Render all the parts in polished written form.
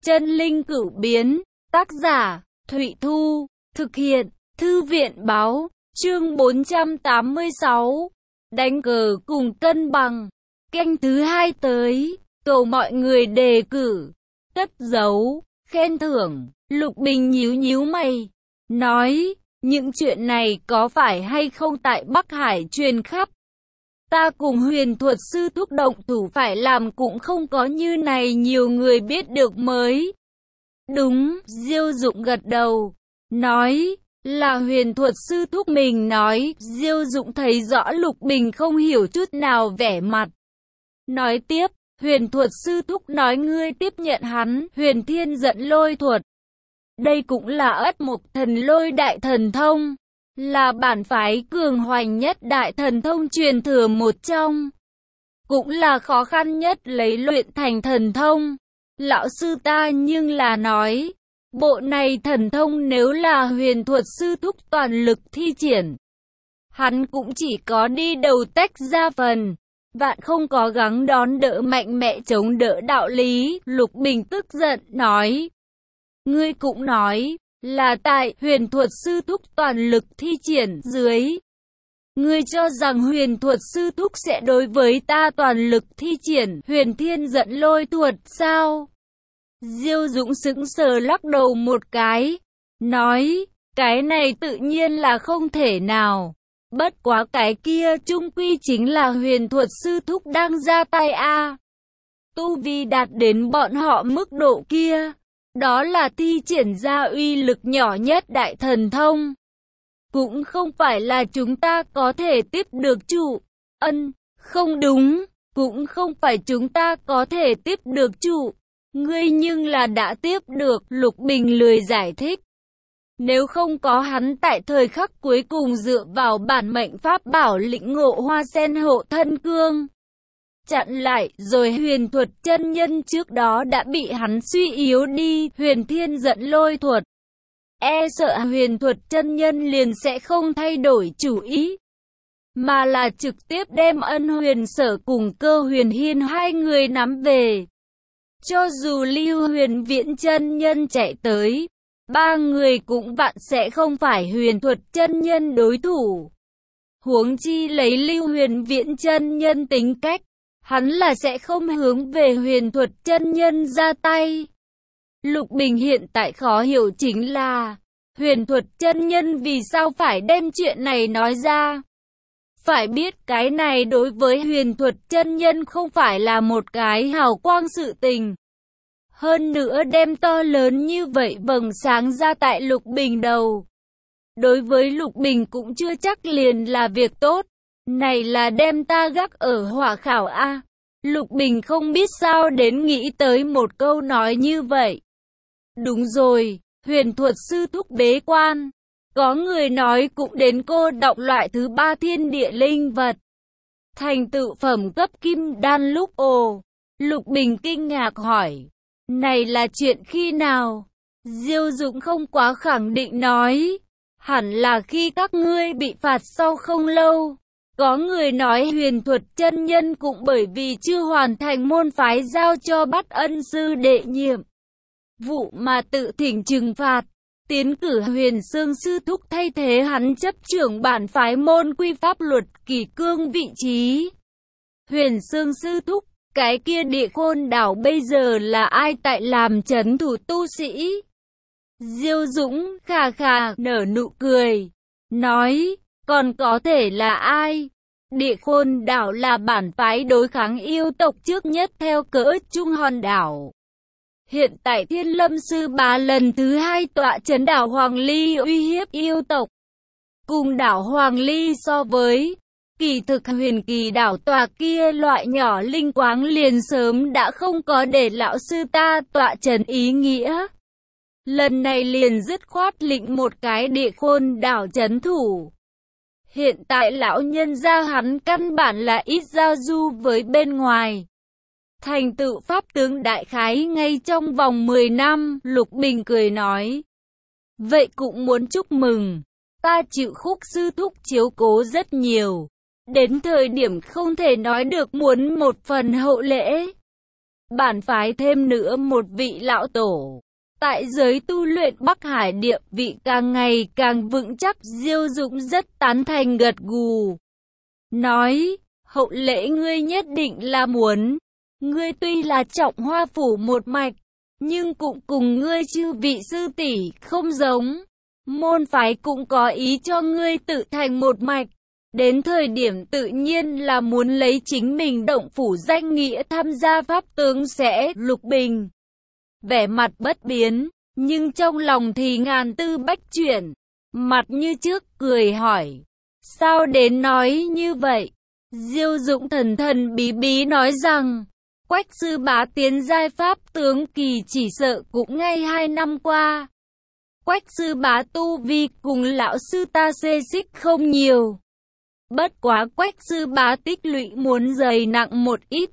Chân linh cửu biến, tác giả, Thụy Thu, thực hiện, Thư viện báo, chương 486, đánh cờ cùng cân bằng, canh thứ 2 tới, cầu mọi người đề cử, cất dấu, khen thưởng, Lục Bình nhíu nhíu mày, nói, những chuyện này có phải hay không tại Bắc Hải truyền khắp? Ta cùng Huyền thuật sư thúc động thủ phải làm cũng không có như này nhiều người biết được mới. Đúng, Diêu Dụng gật đầu, nói, là Huyền thuật sư thúc mình nói. Diêu Dụng thấy rõ Lục Bình không hiểu chút nào vẻ mặt. Nói tiếp, Huyền thuật sư thúc nói ngươi tiếp nhận hắn, Huyền Thiên Giận Lôi thuật. Đây cũng là Ất Mộc Thần Lôi đại thần thông, là bản phái cường hoành nhất đại thần thông truyền thừa một trong, cũng là khó khăn nhất lấy luyện thành thần thông. Lão sư ta nhưng là nói, bộ này thần thông nếu là Huyền thuật sư thúc toàn lực thi triển, hắn cũng chỉ có đi đầu tách ra phần, vạn không có gắng đón đỡ mạnh mẽ chống đỡ đạo lý. Lục Bình tức giận nói, ngươi cũng nói, là tại Huyền thuật sư thúc toàn lực thi triển dưới. Ngươi cho rằng Huyền thuật sư thúc sẽ đối với ta toàn lực thi triển Huyền Thiên Giận Lôi thuật sao? Diêu Dũng sững sờ lắc đầu một cái, nói, cái này tự nhiên là không thể nào. Bất quá cái kia chung quy chính là Huyền thuật sư thúc đang ra tay a. Tu vi đạt đến bọn họ mức độ kia, đó là thi triển ra uy lực nhỏ nhất đại thần thông. Cũng không phải là chúng ta có thể tiếp được chủ. Không đúng, cũng không phải chúng ta có thể tiếp được chủ. Ngươi nhưng là đã tiếp được. Lục Bình lười giải thích. Nếu không có hắn tại thời khắc cuối cùng dựa vào bản mệnh pháp bảo lĩnh ngộ hoa sen hộ thân cương chặn lại, rồi Huyền thuật chân nhân trước đó đã bị hắn suy yếu đi Huyền Thiên Giận Lôi thuật, e sợ Huyền thuật chân nhân liền sẽ không thay đổi chủ ý, mà là trực tiếp đem Ân Huyền Sở cùng Cơ Huyền Hiên hai người nắm về. Cho dù Lưu Huyền Viễn chân nhân chạy tới, ba người cũng vạn sẽ không phải Huyền thuật chân nhân đối thủ. Huống chi lấy Lưu Huyền Viễn chân nhân tính cách, hắn là sẽ không hướng về Huyền thuật chân nhân ra tay. Lục Bình hiện tại khó hiểu chính là, Huyền thuật chân nhân vì sao phải đem chuyện này nói ra. Phải biết cái này đối với Huyền thuật chân nhân không phải là một cái hào quang sự tình. Hơn nữa đem to lớn như vậy vầng sáng ra tại Lục Bình đầu, đối với Lục Bình cũng chưa chắc liền là việc tốt. Này là đem ta gác ở hỏa khảo a. Lục Bình không biết sao đến nghĩ tới một câu nói như vậy. Đúng rồi, Huyền thuật sư thúc bế quan. Có người nói cũng đến cô đọng loại thứ 3 thiên địa linh vật, thành tựu phẩm cấp kim đan lúc. Ồ, Lục Bình kinh ngạc hỏi, này là chuyện khi nào? Diêu Dũng không quá khẳng định nói, hẳn là khi các ngươi bị phạt sau không lâu. Có người nói Huyền thuật chân nhân cũng bởi vì chưa hoàn thành môn phái giao cho Bát Ân sư đệ nhiệm vụ mà tự thỉnh trừng phạt, tiến cử Huyền Xương sư thúc thay thế hắn chấp trưởng bản phái môn quy pháp luật kỷ cương vị trí. Huyền Xương sư thúc, cái kia Địa Khôn đảo bây giờ là ai tại làm trấn thủ tu sĩ? Diêu Dũng khà khà nở nụ cười, nói, còn có thể là ai? Địa Khôn đảo là bản phái đối kháng yêu tộc trước nhất theo cỡ Trung hòn đảo. Hiện tại Thiên Lâm sư bá lần thứ 2 tọa trấn đảo Hoàng Ly uy hiếp yêu tộc. Cùng đảo Hoàng Ly so với, kỳ thực Huyền Kỳ đảo tòa kia loại nhỏ linh quáng liền sớm đã không có để lão sư ta tọa trấn ý nghĩa. Lần này liền dứt khoát lĩnh một cái Địa Khôn đảo trấn thủ. Hiện tại lão nhân gia hắn căn bản là ít giao du với bên ngoài. Thành tựu pháp tướng đại khái ngay trong vòng 10 năm, Lục Bình cười nói. Vậy cũng muốn chúc mừng, ta chịu Khúc sư thúc chiếu cố rất nhiều. Đến thời điểm không thể nói được muốn một phần hậu lễ. Bản phái thêm nữa một vị lão tổ. Tại giới tu luyện Bắc Hải địa vị càng ngày càng vững chắc. Diêu Dũng rất tán thành gật gù. Nói, Hậu Lễ ngươi nhất định là muốn. Ngươi tuy là Trọng Hoa phủ một mạch, nhưng cũng cùng ngươi chư vị sư tỷ không giống. Môn phái cũng có ý cho ngươi tự thành một mạch. Đến thời điểm tự nhiên là muốn lấy chính mình động phủ danh nghĩa tham gia pháp tướng sẽ. Lục Bình vẻ mặt bất biến, nhưng trong lòng thì ngàn tư bách chuyển. Mặt như trước cười hỏi, sao đến nói như vậy? Diêu Dũng thần thần bí bí nói rằng, Quách sư bá tiến giai pháp tướng kỳ chỉ sợ cũng ngay 2 năm qua. Quách sư bá tu vi cùng lão sư ta xê xích không nhiều. Bất quá Quách sư bá tích lũy muốn dày nặng một ít.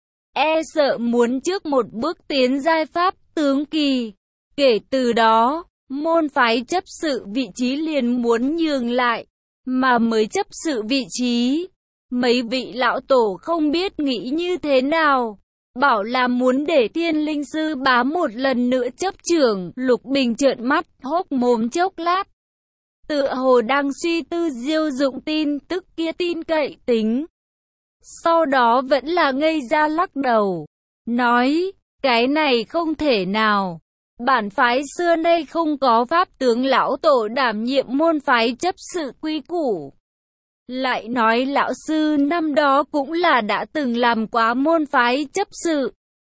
E sợ muốn trước một bước tiến giai pháp tướng kỳ. Kể từ đó, môn phái chấp sự vị trí liền muốn nhường lại, mà mới chấp sự vị trí. Mấy vị lão tổ không biết nghĩ như thế nào, bảo là muốn để Thiên Linh sư bá một lần nữa chấp trưởng. Lục Bình trợn mắt, hốc mồm chốc lát. Tựa hồ đang suy tư Diêu Dũng tin tức kia tin cậy tính. Sau đó vẫn là ngây ra lắc đầu, nói, cái này không thể nào. Bản phái xưa nay không có pháp tướng lão tổ đảm nhiệm môn phái chấp sự quy củ. Lại nói lão sư năm đó cũng là đã từng làm quá môn phái chấp sự.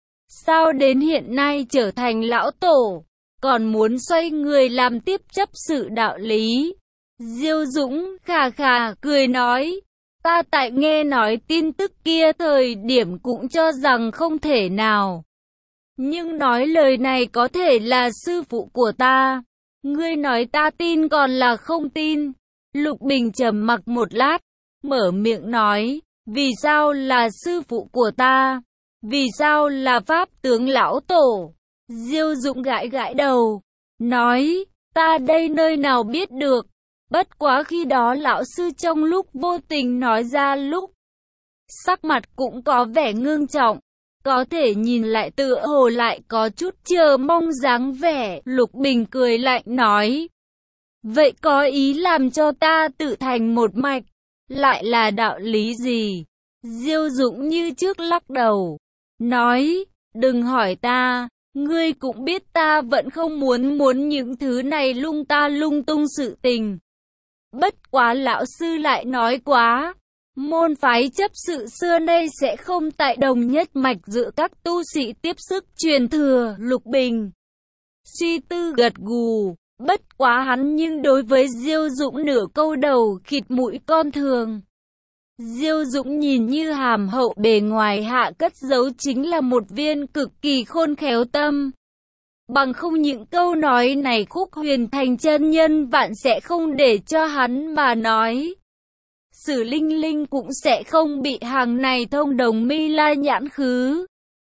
Sao đến hiện nay trở thành lão tổ, còn muốn xoay người làm tiếp chấp sự đạo lý? Diêu Dũng khà khà cười nói, ta tại nghe nói tin tức kia thời điểm cũng cho rằng không thể nào. Nhưng nói lời này có thể là sư phụ của ta. Ngươi nói ta tin còn là không tin? Lục Bình trầm mặc một lát, mở miệng nói, vì sao là sư phụ của ta? Vì sao là pháp tướng lão tổ? Diêu Dũng gãi gãi đầu, nói, ta đây nơi nào biết được. Bất quá khi đó lão sư trong lúc vô tình nói ra lúc, sắc mặt cũng có vẻ ngưng trọng. Có thể nhìn lại tựa hồ lại có chút chờ mong dáng vẻ. Lục Bình cười lạnh nói, vậy có ý làm cho ta tự thành một mạch, lại là đạo lý gì? Diêu Dũng như trước lắc đầu, nói, đừng hỏi ta, ngươi cũng biết ta vẫn không muốn những thứ này lung tung sự tình. Bất quá lão sư lại nói quá, môn phái chấp sự xưa nay sẽ không tại đồng nhất mạch giữa các tu sĩ tiếp sức truyền thừa. Lục Bình suy tư gật gù, bất quá hắn nhưng đối với Diêu Dũng nửa câu đầu khịt mũi con thường. Diêu Dũng nhìn như hàm hậu, bề ngoài hạ cất giấu chính là một viên cực kỳ khôn khéo tâm. Bằng không những câu nói này Khúc Huyền Thành chân nhân vạn sẽ không để cho hắn mà nói. Sử Linh Linh cũng sẽ không bị hàng này thông đồng mi la nhãn khứ.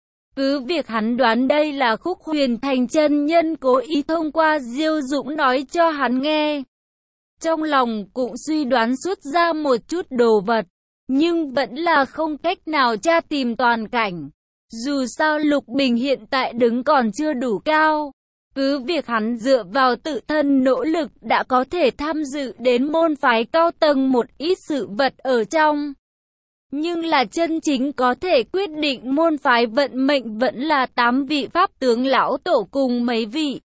Cứ việc hắn đoán đây là Khúc Huyền Thành chân nhân cố ý thông qua Diêu Dũng nói cho hắn nghe. Trong lòng cũng suy đoán xuất ra một chút đồ vật, nhưng vẫn là không cách nào tra tìm toàn cảnh. Dù sao Lục Bình hiện tại đứng còn chưa đủ cao. Cứ việc hắn dựa vào tự thân nỗ lực đã có thể tham dự đến môn phái cao tầng một ít sự vật ở trong. Nhưng là chân chính có thể quyết định môn phái vận mệnh vẫn là 8 vị pháp tướng lão tổ cùng mấy vị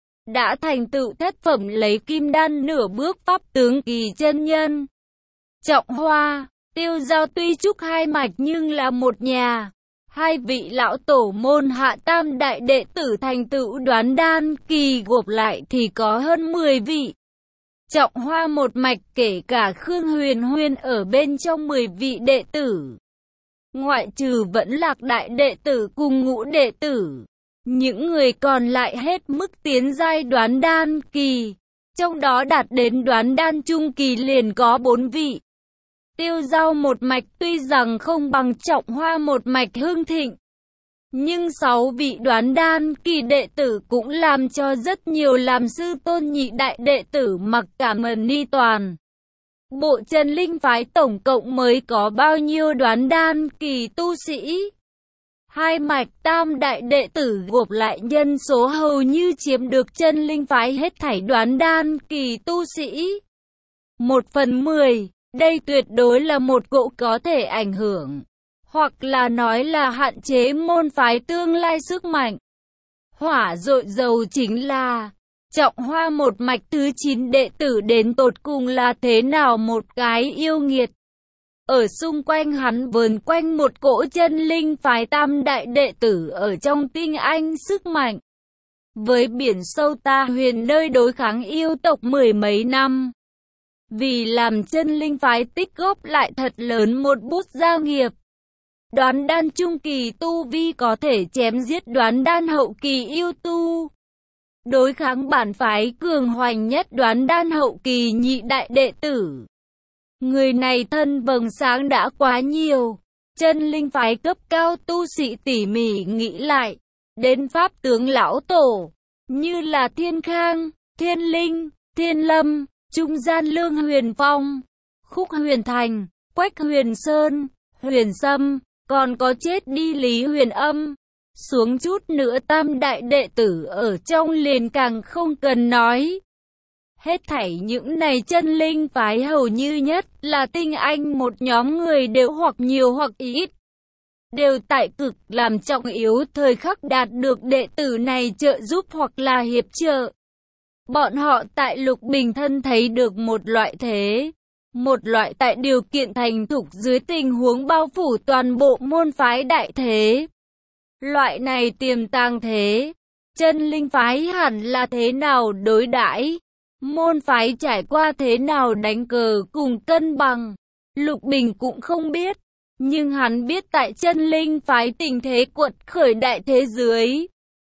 đã thành tựu thất phẩm lấy kim đan nửa bước pháp tướng kỳ chân nhân. Trọng Hoa, Tiêu Giao tuy trúc hai mạch nhưng là một nhà. Hai vị lão tổ môn hạ tam đại đệ tử thành tựu đoán đan kỳ gộp lại thì có hơn 10 vị. Trọng Hoa một mạch kể cả Khương Huyền Huyên ở bên trong 10 vị đệ tử. Ngoại trừ Vẫn Lạc đại đệ tử cùng Ngũ đệ tử, những người còn lại hết mức tiến giai đoán đan kỳ. Trong đó đạt đến đoán đan trung kỳ liền có 4 vị. Tiêu Giao một mạch tuy rằng không bằng Trọng Hoa một mạch hưng thịnh, nhưng 6 vị đoán đan kỳ đệ tử cũng làm cho rất nhiều làm sư tôn nhị đại đệ tử mặc cả mần ni toàn. Bộ Trần Linh phái tổng cộng mới có bao nhiêu đoán đan kỳ tu sĩ? Hai mạch tam đại đệ tử gộp lại nhân số hầu như chiếm được chân linh phái hết thảy Đoán Đan kỳ tu sĩ. 1/10, đây tuyệt đối là một cỗ có thể ảnh hưởng, hoặc là nói là hạn chế môn phái tương lai sức mạnh. Hỏa dội dầu chính là Trọng Hoa một mạch thứ 9 đệ tử đến tột cùng là thế nào một cái yêu nghiệt. Ở xung quanh hắn vờn quanh một cỗ chân linh phái tam đại đệ tử ở trong tinh anh sức mạnh. Với biển sâu ta huyền nơi đối kháng yêu tộc 10 mấy năm. Vì làm chân linh phái tích góp lại thật lớn một bút gia nghiệp. Đoán đan trung kỳ tu vi có thể chém giết đoán đan hậu kỳ yêu tu. Đối kháng bản phái cường hoành nhất đoán đan hậu kỳ nhị đại đệ tử. Người này thân vầng sáng đã quá nhiều. Chân linh phái cấp cao tu sĩ tỉ mỉ nghĩ lại. Đến pháp tướng lão tổ. Như là Thiên Khang, Thiên Linh, Thiên Lâm, Trung Gian Lương Huyền Phong, Khúc Huyền Thành, Quách Huyền Sơn, Huyền Sâm, còn có chết đi Lý Huyền Âm. Xuống chút nữa tam đại đệ tử ở trong liền càng không cần nói. Hết thảy những này chân linh phái hầu như nhất là tinh anh một nhóm người đều hoặc nhiều hoặc ít. Đều tại cực làm trọng yếu thời khắc đạt được đệ tử này trợ giúp hoặc là hiệp trợ. Bọn họ tại Lục Bình Thân thấy được một loại thế. Một loại tại điều kiện thành thục dưới tình huống bao phủ toàn bộ môn phái đại thế. Loại này tiềm tàng thế. Chân linh phái hẳn là thế nào đối đãi, môn phái trải qua thế nào đánh cờ cùng cân bằng. Lục Bình cũng không biết. Nhưng hắn biết tại chân linh phái tình thế quật khởi đại thế dưới.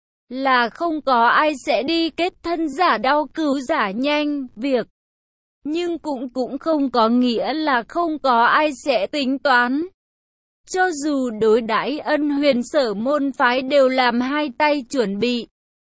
Là không có ai sẽ đi kết thân giả đau cứu giả nhanh việc. Nhưng cũng không có nghĩa là không có ai sẽ tính toán. Cho dù đối đãi Ân Huyền Sở môn phái đều làm hai tay chuẩn bị.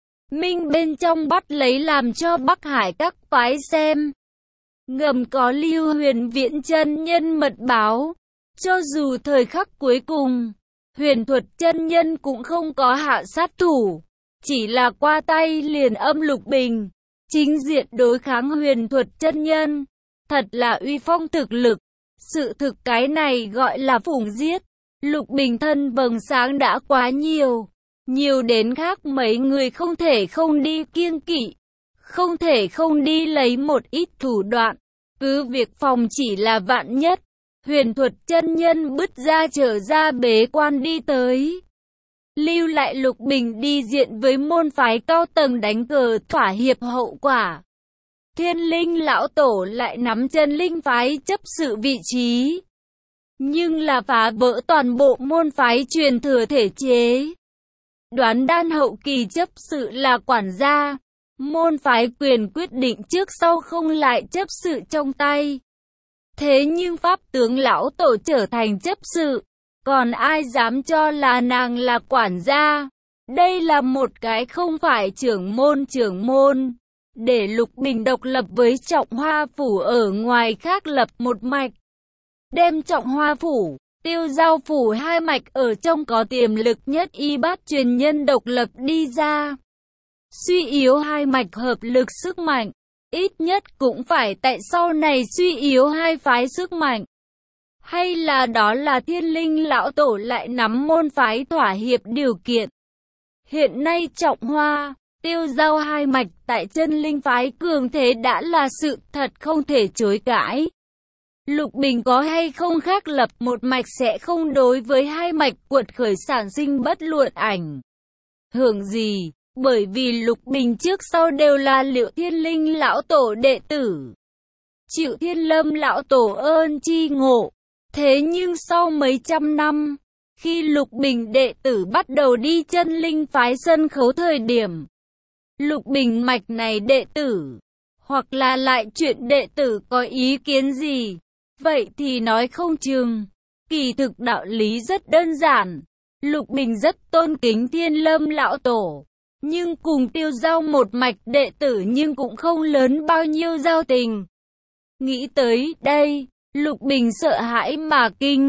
Minh bên trong bắt lấy làm cho Bắc Hải các phái xem. Ngầm có Lưu Huyền Viễn chân nhân mật báo. Cho dù thời khắc cuối cùng, Huyền Thuật chân nhân cũng không có hạ sát thủ. Chỉ là qua tay liền âm Lục Bình. Chính diện đối kháng Huyền Thuật chân nhân. Thật là uy phong thực lực. Sự thực cái này gọi là phủng giết. Lục Bình thân vầng sáng đã quá nhiều. Nhiều đến khác mấy người không thể không đi kiêng kỵ. Không thể không đi lấy một ít thủ đoạn. Cứ việc phòng chỉ là vạn nhất. Huyền Thuật chân nhân bứt ra trở ra bế quan đi tới. Lưu lại Lục Bình đi diện với môn phái cao tầng đánh cờ thỏa hiệp hậu quả. Thiên Linh lão tổ lại nắm chân linh phái chấp sự vị trí. Nhưng là phá vỡ toàn bộ môn phái truyền thừa thể chế. Đoán đan hậu kỳ chấp sự là quản gia. Môn phái quyền quyết định trước sau không lại chấp sự trong tay. Thế nhưng pháp tướng lão tổ trở thành chấp sự. Còn ai dám cho là nàng là quản gia? Đây là một cái không phải trưởng môn. Để Lục Bình độc lập với Trọng Hoa Phủ ở ngoài khác lập một mạch. Đem Trọng Hoa Phủ, Tiêu Giao Phủ hai mạch ở trong có tiềm lực nhất y bát truyền nhân độc lập đi ra. Suy yếu hai mạch hợp lực sức mạnh. Ít nhất cũng phải tại sau này suy yếu hai phái sức mạnh. Hay là đó là Thiên Linh lão tổ lại nắm môn phái thỏa hiệp điều kiện. Hiện nay Trọng Hoa, Tiêu Giao hai mạch tại chân linh phái cường thế đã là sự thật không thể chối cãi. Lục Bình có hay không khác lập một mạch sẽ không đối với hai mạch quật khởi sản sinh bất luận ảnh hưởng gì. Bởi vì Lục Bình trước sau đều là Liệu Thiên Linh lão tổ đệ tử. Chịu Thiên Lâm lão tổ ơn chi ngộ. Thế nhưng sau mấy trăm năm, khi Lục Bình đệ tử bắt đầu đi chân linh phái sân khấu thời điểm, Lục Bình mạch này đệ tử, hoặc là lại chuyện đệ tử có ý kiến gì, vậy thì nói không chừng. Kỳ thực đạo lý rất đơn giản. Lục Bình rất tôn kính Thiên Lâm lão tổ. Nhưng cùng Tiêu Giao một mạch đệ tử nhưng cũng không lớn bao nhiêu giao tình. Nghĩ tới đây, Lục Bình sợ hãi mà kinh.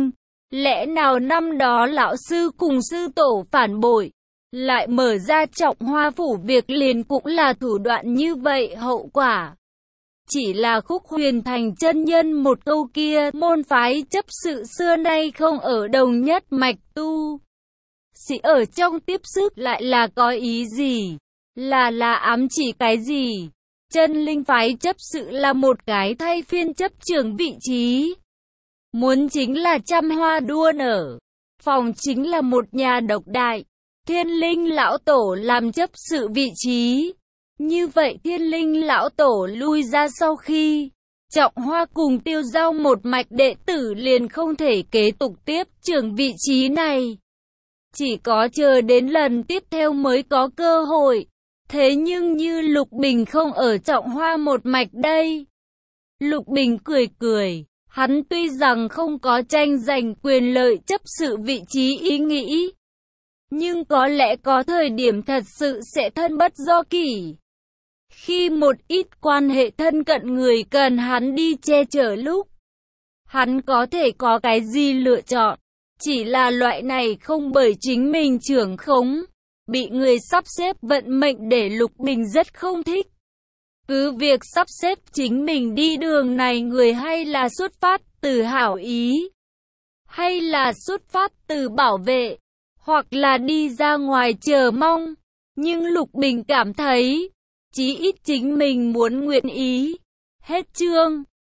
Lẽ nào năm đó lão sư cùng sư tổ phản bội, lại mở ra Trọng Hoa phủ việc liền cũng là thủ đoạn như vậy, hậu quả chỉ là Khúc Huyền Thành chân nhân một câu kia, môn phái chấp sự xưa nay không ở đồng nhất mạch, tu sĩ ở trong tiếp sức lại là có ý gì, là ám chỉ cái gì? Chân linh phái chấp sự là một cái thay phiên chấp trưởng vị trí, muốn chính là trăm hoa đua nở, phòng chính là một nhà độc đại. Thiên linh lão tổ làm chấp sự vị trí, như vậy thiên linh lão tổ lui ra sau khi Trọng Hoa cùng Tiêu Giao một mạch đệ tử liền không thể kế tục tiếp trưởng vị trí này, chỉ có chờ đến lần tiếp theo mới có cơ hội. Thế nhưng như Lục Bình không ở Trọng Hoa một mạch đây. Lục Bình cười cười, hắn tuy rằng không có tranh giành quyền lợi chấp sự vị trí ý nghĩ, nhưng có lẽ có thời điểm thật sự sẽ thân bất do kỷ. Khi một ít quan hệ thân cận người cần hắn đi che chở lúc, hắn có thể có cái gì lựa chọn. Chỉ là loại này không bởi chính mình trưởng khống, bị người sắp xếp vận mệnh để Lục Bình rất không thích. Cứ việc sắp xếp chính mình đi đường này người hay là xuất phát từ hảo ý, hay là xuất phát từ bảo vệ, hoặc là đi ra ngoài chờ mong, nhưng Lục Bình cảm thấy, chí ít chính mình muốn nguyện ý. Hết chương.